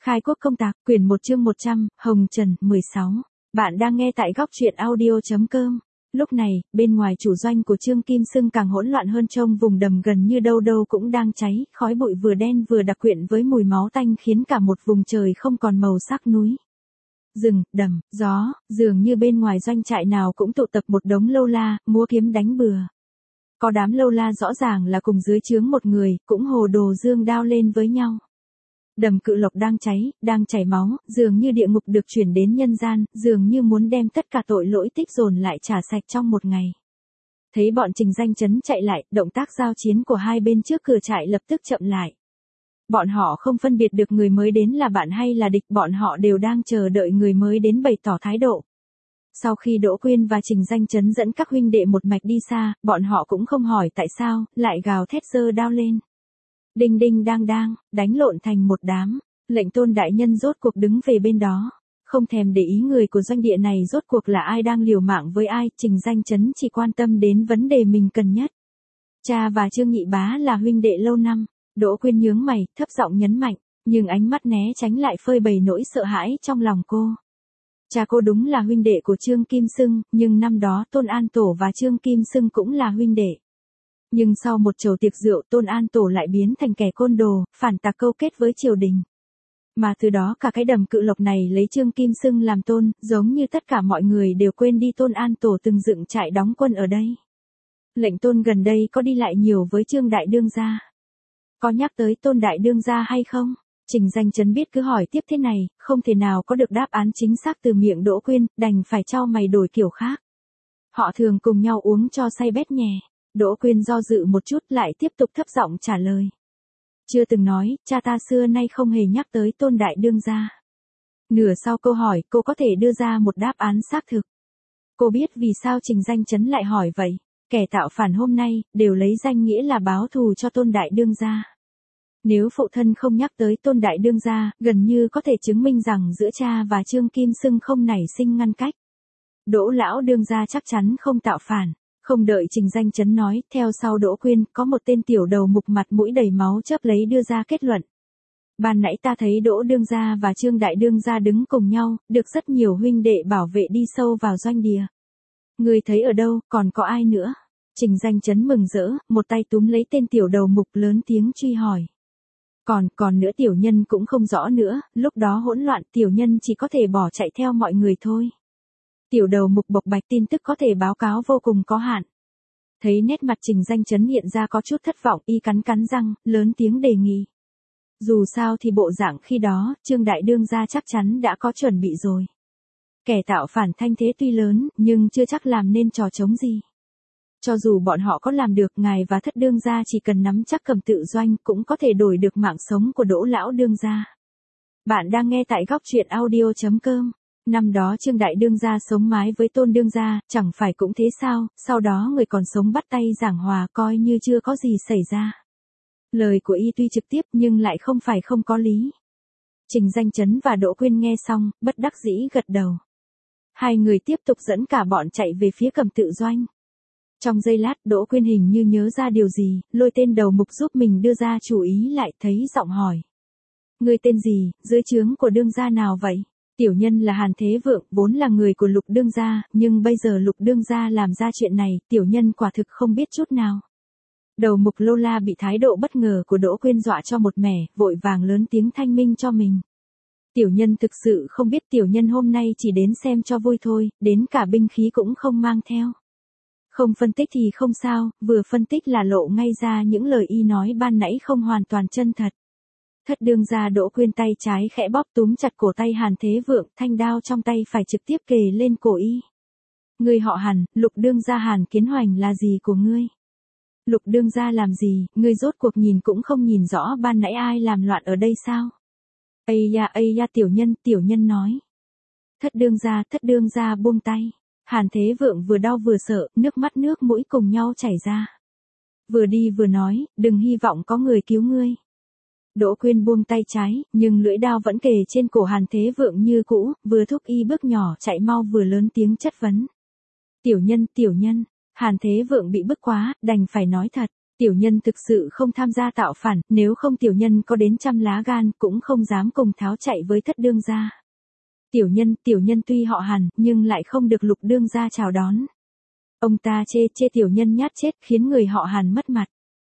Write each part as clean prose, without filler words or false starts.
Khai quốc công tạc, quyển 1 chương 100, Hồng Trần, 16. Bạn đang nghe tại góc truyện audio.com. Lúc này, bên ngoài chủ doanh của Trương Kim Sưng càng hỗn loạn hơn, trông vùng đầm gần như đâu đâu cũng đang cháy, khói bụi vừa đen vừa đặc quyện với mùi máu tanh khiến cả một vùng trời không còn màu sắc núi. Rừng, đầm, gió, dường như bên ngoài doanh trại nào cũng tụ tập một đống lâu la, múa kiếm đánh bừa. Có đám lâu la rõ ràng là cùng dưới trướng một người, cũng hồ đồ dương đao lên với nhau. Đầm Cự Lộc đang chảy máu, dường như địa ngục được chuyển đến nhân gian, dường như muốn đem tất cả tội lỗi tích dồn lại trả sạch trong một ngày. Thấy bọn Trình Danh Chấn chạy lại, động tác giao chiến của hai bên trước cửa trại lập tức chậm lại. Bọn họ không phân biệt được người mới đến là bạn hay là địch, bọn họ đều đang chờ đợi người mới đến bày tỏ thái độ. Sau khi Đỗ Quyên và Trình Danh Chấn dẫn các huynh đệ một mạch đi xa, bọn họ cũng không hỏi tại sao, lại gào thét giơ đao lên. Đinh đinh đang đang, đánh lộn thành một đám, Lệnh Tôn đại nhân rốt cuộc đứng về bên đó, không thèm để ý người của doanh địa này rốt cuộc là ai đang liều mạng với ai, Trình Danh Chấn chỉ quan tâm đến vấn đề mình cần nhất. Cha và Trương Nhị Bá là huynh đệ lâu năm, Đỗ Quyên nhướng mày, thấp giọng nhấn mạnh, nhưng ánh mắt né tránh lại phơi bày nỗi sợ hãi trong lòng cô. Cha cô đúng là huynh đệ của Trương Kim Sưng, nhưng năm đó Tôn An Tổ và Trương Kim Sưng cũng là huynh đệ. Nhưng sau một chầu tiệc rượu, Tôn An Tổ lại biến thành kẻ côn đồ, phản tặc câu kết với triều đình. Mà từ đó cả cái đầm Cự Lộc này lấy Trương Kim Sưng làm tôn, giống như tất cả mọi người đều quên đi Tôn An Tổ từng dựng trại đóng quân ở đây. Lệnh Tôn gần đây có đi lại nhiều với Trương Đại Đương gia. Có nhắc tới Tôn Đại Đương gia hay không? Trình Danh Chấn biết cứ hỏi tiếp thế này, không thể nào có được đáp án chính xác từ miệng Đỗ Quyên, đành phải chau mày đổi kiểu khác. Họ thường cùng nhau uống cho say bét nhè. Đỗ Quyên do dự một chút lại tiếp tục thấp giọng trả lời. Chưa từng nói, cha ta xưa nay không hề nhắc tới Tôn Đại Đương gia. Nửa sau câu hỏi, cô có thể đưa ra một đáp án xác thực. Cô biết vì sao Trình Danh Chấn lại hỏi vậy. Kẻ tạo phản hôm nay, đều lấy danh nghĩa là báo thù cho Tôn Đại Đương gia. Nếu phụ thân không nhắc tới Tôn Đại Đương gia, gần như có thể chứng minh rằng giữa cha và Trương Kim Sưng không nảy sinh ngăn cách. Đỗ lão đương gia chắc chắn không tạo phản. Không đợi Trình Danh Chấn nói, theo sau Đỗ Quyên, có một tên tiểu đầu mục mặt mũi đầy máu chớp lấy đưa ra kết luận. Ban nãy ta thấy Đỗ đương gia và Trương Đại Đương gia đứng cùng nhau, được rất nhiều huynh đệ bảo vệ đi sâu vào doanh địa. Người thấy ở đâu, còn có ai nữa? Trình Danh Chấn mừng rỡ, một tay túm lấy tên tiểu đầu mục lớn tiếng truy hỏi. Còn nữa tiểu nhân cũng không rõ nữa, lúc đó hỗn loạn tiểu nhân chỉ có thể bỏ chạy theo mọi người thôi. Tiểu đầu mục bộc bạch tin tức có thể báo cáo vô cùng có hạn. Thấy nét mặt Trình Danh Chấn hiện ra có chút thất vọng, y cắn răng, lớn tiếng đề nghị. Dù sao thì bộ dạng khi đó, Trương Đại Đương gia chắc chắn đã có chuẩn bị rồi. Kẻ tạo phản thanh thế tuy lớn, nhưng chưa chắc làm nên trò chống gì. Cho dù bọn họ có làm được, ngài và Thất Đương gia chỉ cần nắm chắc cầm tự doanh cũng có thể đổi được mạng sống của Đỗ lão đương gia. Bạn đang nghe tại góc truyện audio.com. Năm đó Trương Đại Đương gia sống mái với Tôn Đương gia, chẳng phải cũng thế sao, sau đó người còn sống bắt tay giảng hòa coi như chưa có gì xảy ra. Lời của y tuy trực tiếp nhưng lại không phải không có lý. Trình Danh Chấn và Đỗ Quyên nghe xong, bất đắc dĩ gật đầu. Hai người tiếp tục dẫn cả bọn chạy về phía cầm tự doanh. Trong giây lát Đỗ Quyên hình như nhớ ra điều gì, lôi tên đầu mục giúp mình đưa ra chủ ý lại, thấy giọng hỏi. Người tên gì, dưới trướng của đương gia nào vậy? Tiểu nhân là Hàn Thế Vượng, vốn là người của Lục đương gia, nhưng bây giờ Lục đương gia làm ra chuyện này, tiểu nhân quả thực không biết chút nào. Đầu mục lô la bị thái độ bất ngờ của Đỗ Quyên dọa cho một mẻ, vội vàng lớn tiếng thanh minh cho mình. Tiểu nhân thực sự không biết, tiểu nhân hôm nay chỉ đến xem cho vui thôi, đến cả binh khí cũng không mang theo. Không phân tích thì không sao, vừa phân tích là lộ ngay ra những lời y nói ban nãy không hoàn toàn chân thật. Thất đương gia Đỗ Quyên tay trái khẽ bóp túm chặt cổ tay Hàn Thế Vượng, thanh đao trong tay phải trực tiếp kề lên cổ y. Người họ Hàn, Lục đương gia Hàn Kiến Hoành là gì của ngươi? Lục đương gia làm gì, ngươi rốt cuộc nhìn cũng không nhìn rõ ban nãy ai làm loạn ở đây sao? Ây da tiểu nhân nói. Thất đương gia buông tay. Hàn Thế Vượng vừa đau vừa sợ, nước mắt nước mũi cùng nhau chảy ra. Vừa đi vừa nói, đừng hy vọng có người cứu ngươi. Đỗ Quyên buông tay trái, nhưng lưỡi đao vẫn kề trên cổ Hàn Thế Vượng như cũ, vừa thúc y bước nhỏ chạy mau vừa lớn tiếng chất vấn. Tiểu nhân, Hàn Thế Vượng bị bức quá, đành phải nói thật. Tiểu nhân thực sự không tham gia tạo phản, nếu không tiểu nhân có đến trăm lá gan cũng không dám cùng Tháo chạy với thất đương gia. Tiểu nhân tuy họ Hàn, nhưng lại không được Lục đương gia chào đón. Ông ta chê tiểu nhân nhát chết khiến người họ Hàn mất mặt.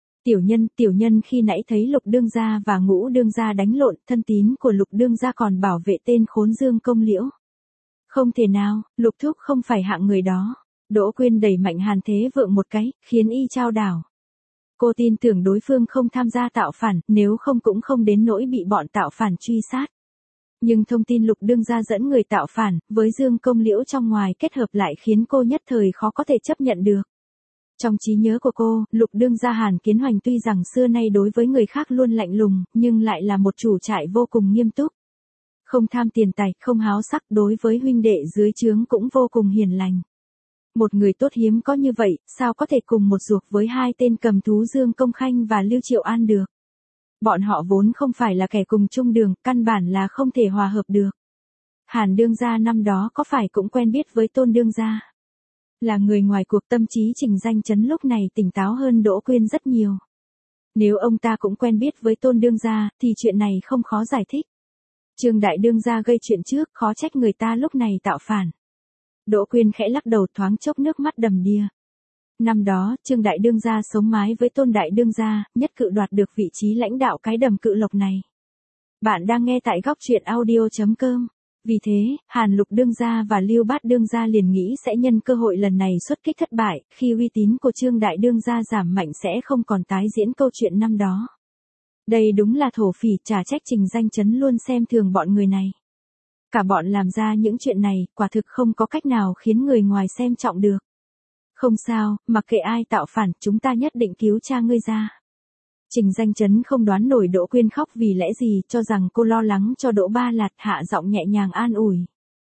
Tiểu nhân khi nãy thấy Lục đương gia và Ngũ đương gia đánh lộn, thân tín của Lục đương gia còn bảo vệ tên khốn Dương Công Liễu. Không thể nào, Lục thúc không phải hạng người đó. Đỗ Quyên đẩy mạnh Hàn Thế Vượng một cái, khiến y chao đảo. Cô tin tưởng đối phương không tham gia tạo phản, nếu không cũng không đến nỗi bị bọn tạo phản truy sát. Nhưng thông tin Lục đương gia dẫn người tạo phản, với Dương Công Liễu trong ngoài kết hợp lại khiến cô nhất thời khó có thể chấp nhận được. Trong trí nhớ của cô, Lục đương gia Hàn Kiến Hoành tuy rằng xưa nay đối với người khác luôn lạnh lùng, nhưng lại là một chủ trại vô cùng nghiêm túc. Không tham tiền tài, không háo sắc, đối với huynh đệ dưới trướng cũng vô cùng hiền lành. Một người tốt hiếm có như vậy, sao có thể cùng một ruột với hai tên cầm thú Dương Công Khanh và Lưu Triệu An được. Bọn họ vốn không phải là kẻ cùng chung đường, căn bản là không thể hòa hợp được. Hàn đương gia năm đó có phải cũng quen biết với Tôn đương gia. Là người ngoài cuộc, tâm trí Trình Danh Chấn lúc này tỉnh táo hơn Đỗ Quyên rất nhiều. Nếu ông ta cũng quen biết với Tôn đương gia, thì chuyện này không khó giải thích. Trương đại đương gia gây chuyện trước, khó trách người ta lúc này tạo phản. Đỗ Quyên khẽ lắc đầu, thoáng chốc nước mắt đầm đìa. Năm đó, Trương đại đương gia sống mái với Tôn đại đương gia, nhất cự đoạt được vị trí lãnh đạo cái đầm Cự Lộc này. Bạn đang nghe tại góc truyện audio.com. Vì thế, Hàn Lục đương gia và Lưu Bát đương gia liền nghĩ sẽ nhân cơ hội lần này xuất kích thất bại, khi uy tín của Trương đại đương gia giảm mạnh sẽ không còn tái diễn câu chuyện năm đó. Đây đúng là thổ phỉ, chả trách Trình Danh Chấn luôn xem thường bọn người này. Cả bọn làm ra những chuyện này, quả thực không có cách nào khiến người ngoài xem trọng được. Không sao, mặc kệ ai tạo phản, chúng ta nhất định cứu cha ngươi ra. Trình Danh Chấn không đoán nổi Đỗ Quyên khóc vì lẽ gì, cho rằng cô lo lắng cho Đỗ Ba Lạt, hạ giọng nhẹ nhàng an ủi.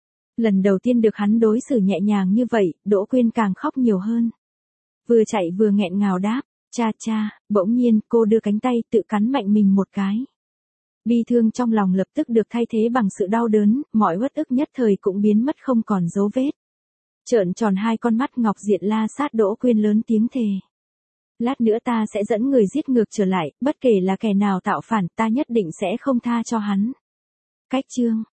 Lần đầu tiên được hắn đối xử nhẹ nhàng như vậy, Đỗ Quyên càng khóc nhiều hơn. Vừa chạy vừa nghẹn ngào đáp, cha, bỗng nhiên cô đưa cánh tay tự cắn mạnh mình một cái. Bi thương trong lòng lập tức được thay thế bằng sự đau đớn, mọi uất ức nhất thời cũng biến mất không còn dấu vết. Trợn tròn hai con mắt ngọc diện la sát Đỗ Quyên lớn tiếng thề. Lát nữa ta sẽ dẫn người giết ngược trở lại, bất kể là kẻ nào tạo phản ta nhất định sẽ không tha cho hắn. Cách chương